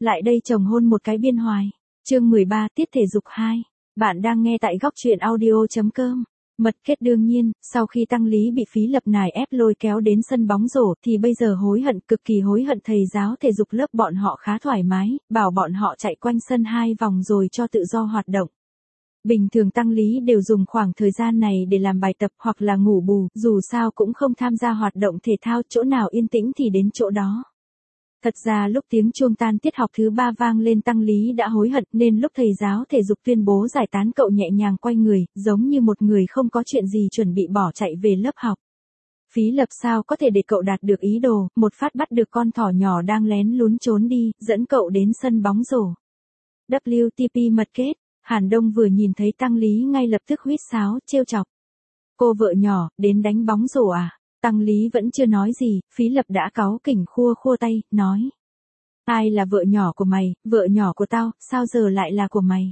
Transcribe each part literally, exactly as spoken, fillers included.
lại đây chồng hôn một cái biên hoài. Chương mười ba tiết thể dục hai. Bạn đang nghe tại góc truyện audio.com. Mật kết đương nhiên, sau khi Tăng Lý bị Phí Lập nài ép lôi kéo đến sân bóng rổ thì bây giờ hối hận, cực kỳ hối hận thầy giáo thể dục lớp bọn họ khá thoải mái, bảo bọn họ chạy quanh sân hai vòng rồi cho tự do hoạt động. Bình thường Tăng Lý đều dùng khoảng thời gian này để làm bài tập hoặc là ngủ bù, dù sao cũng không tham gia hoạt động thể thao, chỗ nào yên tĩnh thì đến chỗ đó. Thật ra lúc tiếng chuông tan tiết học thứ ba vang lên Tăng Lý đã hối hận nên lúc thầy giáo thể dục tuyên bố giải tán cậu nhẹ nhàng quay người, giống như một người không có chuyện gì chuẩn bị bỏ chạy về lớp học. Phí Lập sao có thể để cậu đạt được ý đồ, một phát bắt được con thỏ nhỏ đang lén lún trốn đi, dẫn cậu đến sân bóng rổ. vê kép tê mật kết, Hàn Đông vừa nhìn thấy Tăng Lý ngay lập tức huýt sáo, trêu chọc. Cô vợ nhỏ, đến đánh bóng rổ à? Tăng Lý vẫn chưa nói gì, Phí Lập đã cáu kỉnh khua khua tay, nói. Ai là vợ nhỏ của mày, vợ nhỏ của tao, sao giờ lại là của mày?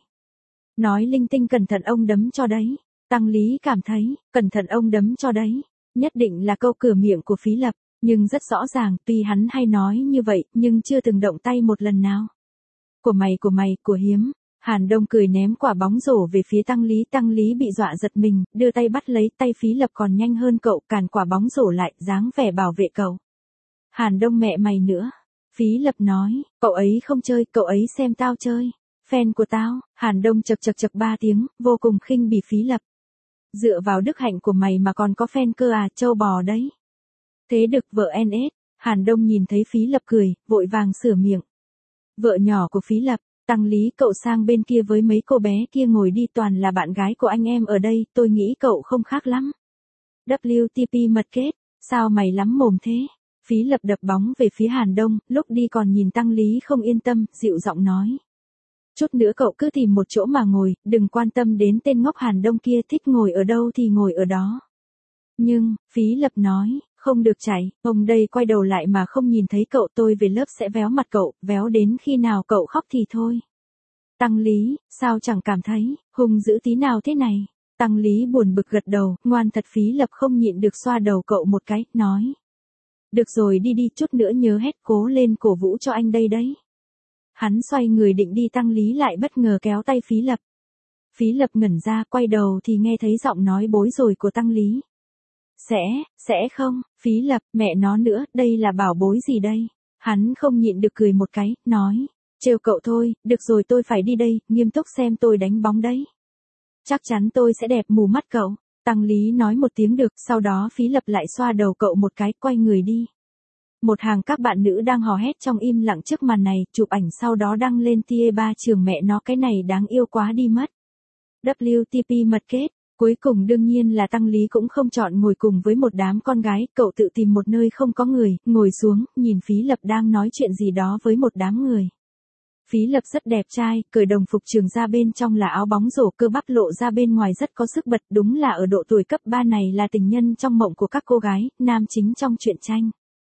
Nói linh tinh cẩn thận ông đấm cho đấy. Tăng Lý cảm thấy, cẩn thận ông đấm cho đấy. Nhất định là câu cửa miệng của Phí Lập, nhưng rất rõ ràng, tuy hắn hay nói như vậy, nhưng chưa từng động tay một lần nào. Của mày của mày, của hiếm. Hàn Đông cười ném quả bóng rổ về phía Tăng Lý, Tăng Lý bị dọa giật mình, đưa tay bắt lấy, tay Phí Lập còn nhanh hơn cậu, cản quả bóng rổ lại, dáng vẻ bảo vệ cậu. Hàn Đông mẹ mày nữa. Phí Lập nói, cậu ấy không chơi, cậu ấy xem tao chơi. Fan của tao. Hàn Đông chật chật chật ba tiếng, vô cùng khinh bỉ Phí Lập. Dựa vào đức hạnh của mày mà còn có fan cơ à, trâu bò đấy. Thế được vợ en ét. Hàn Đông nhìn thấy Phí Lập cười, vội vàng sửa miệng. Vợ nhỏ của Phí Lập. Tăng Lý cậu sang bên kia với mấy cô bé kia ngồi đi, toàn là bạn gái của anh em ở đây, tôi nghĩ cậu không khác lắm. vê kép tê mật kết, sao mày lắm mồm thế? Phí Lập đập bóng về phía Hàn Đông, lúc đi còn nhìn Tăng Lý không yên tâm, dịu giọng nói. Chút nữa cậu cứ tìm một chỗ mà ngồi, đừng quan tâm đến tên ngốc Hàn Đông kia, thích ngồi ở đâu thì ngồi ở đó. Nhưng, Phí Lập nói, không được chạy, ông đây quay đầu lại mà không nhìn thấy cậu, tôi về lớp sẽ véo mặt cậu, véo đến khi nào cậu khóc thì thôi. Tăng Lý, sao chẳng cảm thấy, hung dữ tí nào thế này? Tăng Lý buồn bực gật đầu, ngoan thật. Phí Lập không nhịn được xoa đầu cậu một cái, nói. Được rồi đi đi, chút nữa nhớ hét cố lên cổ vũ cho anh đây đấy. Hắn xoay người định đi, Tăng Lý lại bất ngờ kéo tay Phí Lập. Phí Lập ngẩn ra, quay đầu thì nghe thấy giọng nói bối rối của Tăng Lý. Sẽ, sẽ không, Phí Lập, mẹ nó nữa, đây là bảo bối gì đây? Hắn không nhịn được cười một cái, nói. Trêu cậu thôi, được rồi tôi phải đi đây, nghiêm túc xem tôi đánh bóng đấy. Chắc chắn tôi sẽ đẹp mù mắt cậu. Tăng Lý nói một tiếng được, sau đó Phí Lập lại xoa đầu cậu một cái, quay người đi. Một hàng các bạn nữ đang hò hét trong im lặng trước màn này, chụp ảnh sau đó đăng lên tia ba trường, mẹ nó cái này đáng yêu quá đi mất. vê kép tê mật kết. Cuối cùng đương nhiên là Tăng Lý cũng không chọn ngồi cùng với một đám con gái, cậu tự tìm một nơi không có người, ngồi xuống, nhìn Phí Lập đang nói chuyện gì đó với một đám người. Phí Lập rất đẹp trai, cởi đồng phục trường ra, bên trong là áo bóng rổ, cơ bắp lộ ra bên ngoài rất có sức bật, đúng là ở độ tuổi cấp ba này là tình nhân trong mộng của các cô gái, nam chính trong truyện tranh.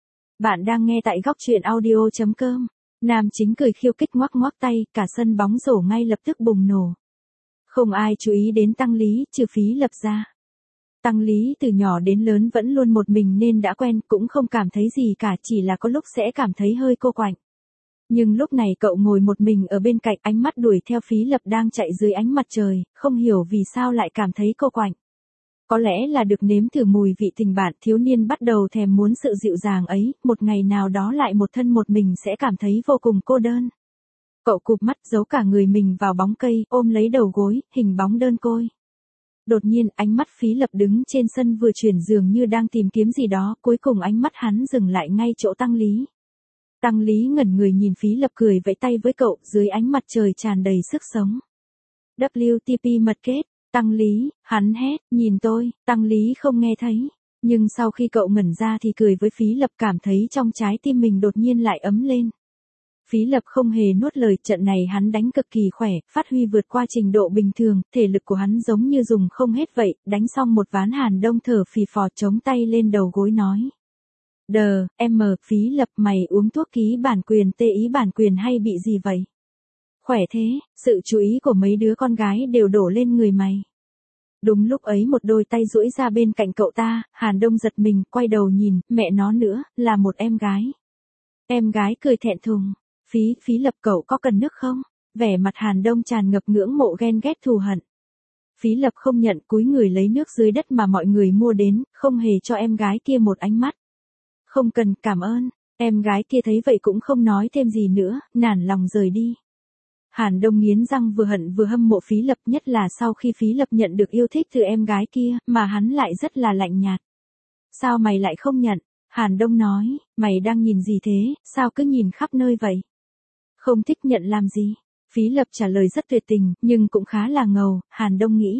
Bạn đang nghe tại góc truyện audio.com. Nam chính cười khiêu khích ngoắc ngoắc tay, cả sân bóng rổ ngay lập tức bùng nổ. Không ai chú ý đến Tăng Lý, trừ Phí Lập ra. Tăng Lý từ nhỏ đến lớn vẫn luôn một mình nên đã quen, cũng không cảm thấy gì cả, chỉ là có lúc sẽ cảm thấy hơi cô quạnh. Nhưng lúc này cậu ngồi một mình ở bên cạnh, ánh mắt đuổi theo Phí Lập đang chạy dưới ánh mặt trời, không hiểu vì sao lại cảm thấy cô quạnh. Có lẽ là được nếm thử mùi vị tình bạn, thiếu niên bắt đầu thèm muốn sự dịu dàng ấy, một ngày nào đó lại một thân một mình sẽ cảm thấy vô cùng cô đơn. Cậu cụp mắt giấu cả người mình vào bóng cây, ôm lấy đầu gối, hình bóng đơn côi. Đột nhiên ánh mắt Phí Lập đứng trên sân vừa chuyển dường như đang tìm kiếm gì đó, cuối cùng ánh mắt hắn dừng lại ngay chỗ Tăng Lý. Tăng Lý ngẩn người nhìn Phí Lập cười vẫy tay với cậu, dưới ánh mặt trời tràn đầy sức sống. vê kép tê mật kết, Tăng Lý, hắn hét, nhìn tôi, Tăng Lý không nghe thấy. Nhưng sau khi cậu ngẩn ra thì cười với Phí Lập, cảm thấy trong trái tim mình đột nhiên lại ấm lên. Phí Lập không hề nuốt lời, trận này hắn đánh cực kỳ khỏe, phát huy vượt qua trình độ bình thường, thể lực của hắn giống như dùng không hết vậy, đánh xong một ván Hàn Đông thở phì phò chống tay lên đầu gối nói. Đờ, em mờ, Phí Lập mày uống thuốc ký bản quyền tê ý bản quyền hay bị gì vậy? Khỏe thế, sự chú ý của mấy đứa con gái đều đổ lên người mày. Đúng lúc ấy một đôi tay duỗi ra bên cạnh cậu ta, Hàn Đông giật mình, quay đầu nhìn, mẹ nó nữa, là một em gái. Em gái cười thẹn thùng. Phí, Phí Lập cậu có cần nước không? Vẻ mặt Hàn Đông tràn ngập ngưỡng mộ ghen ghét thù hận. Phí Lập không nhận, cúi người lấy nước dưới đất mà mọi người mua đến, không hề cho em gái kia một ánh mắt. Không cần, cảm ơn. Em gái kia thấy vậy cũng không nói thêm gì nữa, nản lòng rời đi. Hàn Đông nghiến răng vừa hận vừa hâm mộ Phí Lập, nhất là sau khi Phí Lập nhận được yêu thích từ em gái kia, mà hắn lại rất là lạnh nhạt. Sao mày lại không nhận? Hàn Đông nói, mày đang nhìn gì thế, sao cứ nhìn khắp nơi vậy? Không thích nhận làm gì? Phí Lập trả lời rất tuyệt tình, nhưng cũng khá là ngầu, Hàn Đông nghĩ.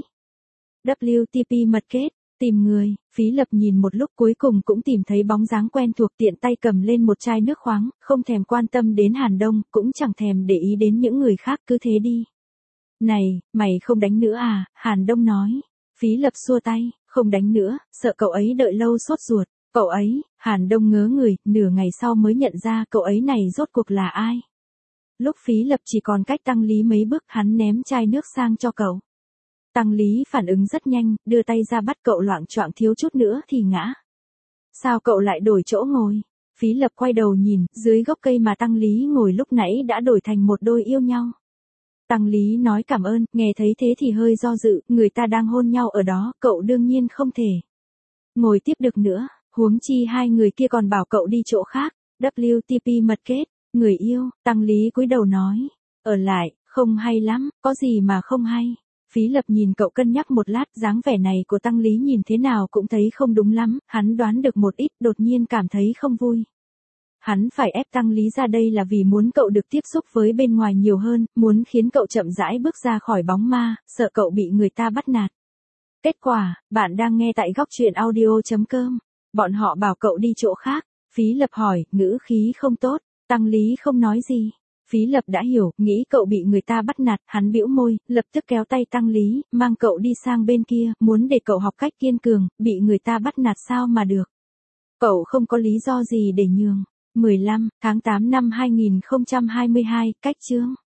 vê kép tê mật kết, tìm người, Phí Lập nhìn một lúc cuối cùng cũng tìm thấy bóng dáng quen thuộc, tiện tay cầm lên một chai nước khoáng, không thèm quan tâm đến Hàn Đông, cũng chẳng thèm để ý đến những người khác, cứ thế đi. Này, mày không đánh nữa à? Hàn Đông nói. Phí Lập xua tay, không đánh nữa, sợ cậu ấy đợi lâu sốt ruột. Cậu ấy, Hàn Đông ngớ người, nửa ngày sau mới nhận ra cậu ấy này rốt cuộc là ai. Lúc Phí Lập chỉ còn cách Tăng Lý mấy bước, hắn ném chai nước sang cho cậu. Tăng Lý phản ứng rất nhanh, đưa tay ra bắt cậu loạng choạng, thiếu chút nữa thì ngã. Sao cậu lại đổi chỗ ngồi? Phí Lập quay đầu nhìn, dưới gốc cây mà Tăng Lý ngồi lúc nãy đã đổi thành một đôi yêu nhau. Tăng Lý nói cảm ơn, nghe thấy thế thì hơi do dự, người ta đang hôn nhau ở đó, cậu đương nhiên không thể ngồi tiếp được nữa, huống chi hai người kia còn bảo cậu đi chỗ khác. vê kép tê mật kết, người yêu, Tăng Lý cúi đầu nói, ở lại, không hay lắm, có gì mà không hay. Phí Lập nhìn cậu cân nhắc một lát, dáng vẻ này của Tăng Lý nhìn thế nào cũng thấy không đúng lắm, hắn đoán được một ít, đột nhiên cảm thấy không vui. Hắn phải ép Tăng Lý ra đây là vì muốn cậu được tiếp xúc với bên ngoài nhiều hơn, muốn khiến cậu chậm rãi bước ra khỏi bóng ma, sợ cậu bị người ta bắt nạt. Kết quả, bạn đang nghe tại góc truyện audio chấm com. Bọn họ bảo cậu đi chỗ khác. Phí Lập hỏi, ngữ khí không tốt. Tăng Lý không nói gì. Phí Lập đã hiểu, nghĩ cậu bị người ta bắt nạt, hắn bĩu môi, lập tức kéo tay Tăng Lý, mang cậu đi sang bên kia, muốn để cậu học cách kiên cường, bị người ta bắt nạt sao mà được. Cậu không có lý do gì để nhường. mười lăm tháng tám năm hai nghìn không trăm hai mươi hai, cách chương.